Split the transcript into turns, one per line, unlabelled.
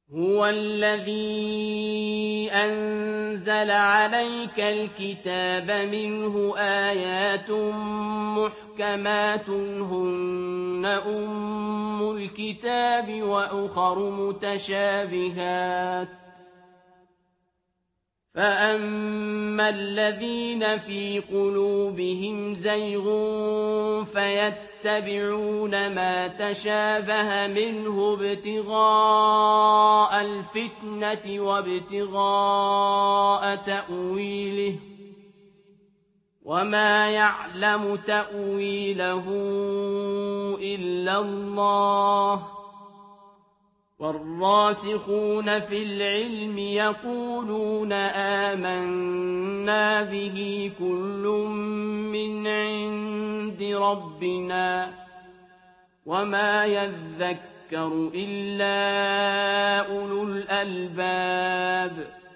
هُوَ الَّذِي أَنزَلَ عَلَيْكَ الْكِتَابَ مِنْهُ آيَاتٌ مُحْكَمَاتٌ هُنَّ أُمُّ الْكِتَابِ وَأُخَرُ مُتَشَابِهَاتٌ ۖ فَأَمَّا الَّذِينَ فِي قُلُوبِهِمْ زَيْغٌ فَيَتَّبِعُونَ مَا تَشَابَهَ مِنْهُ ابْتِغَاءَ الْفِتْنَةِ وَابْتِغَاءَ تَأْوِيلِهِ ۗ وَمَا يَعْلَمُ تَأْوِيلَهُ إِلَّا اللَّهُ ۗ وَالرَّاسِخُونَ فِي الْعِلْمِ يَقُولُونَ آمَنَّا بِهِ كُلٌّ مِّنْ عِندِ رَبِّنَا ۗ وَمَا يَذَّكَّرُ إِلَّا أُولُو الْأَلْبَابِ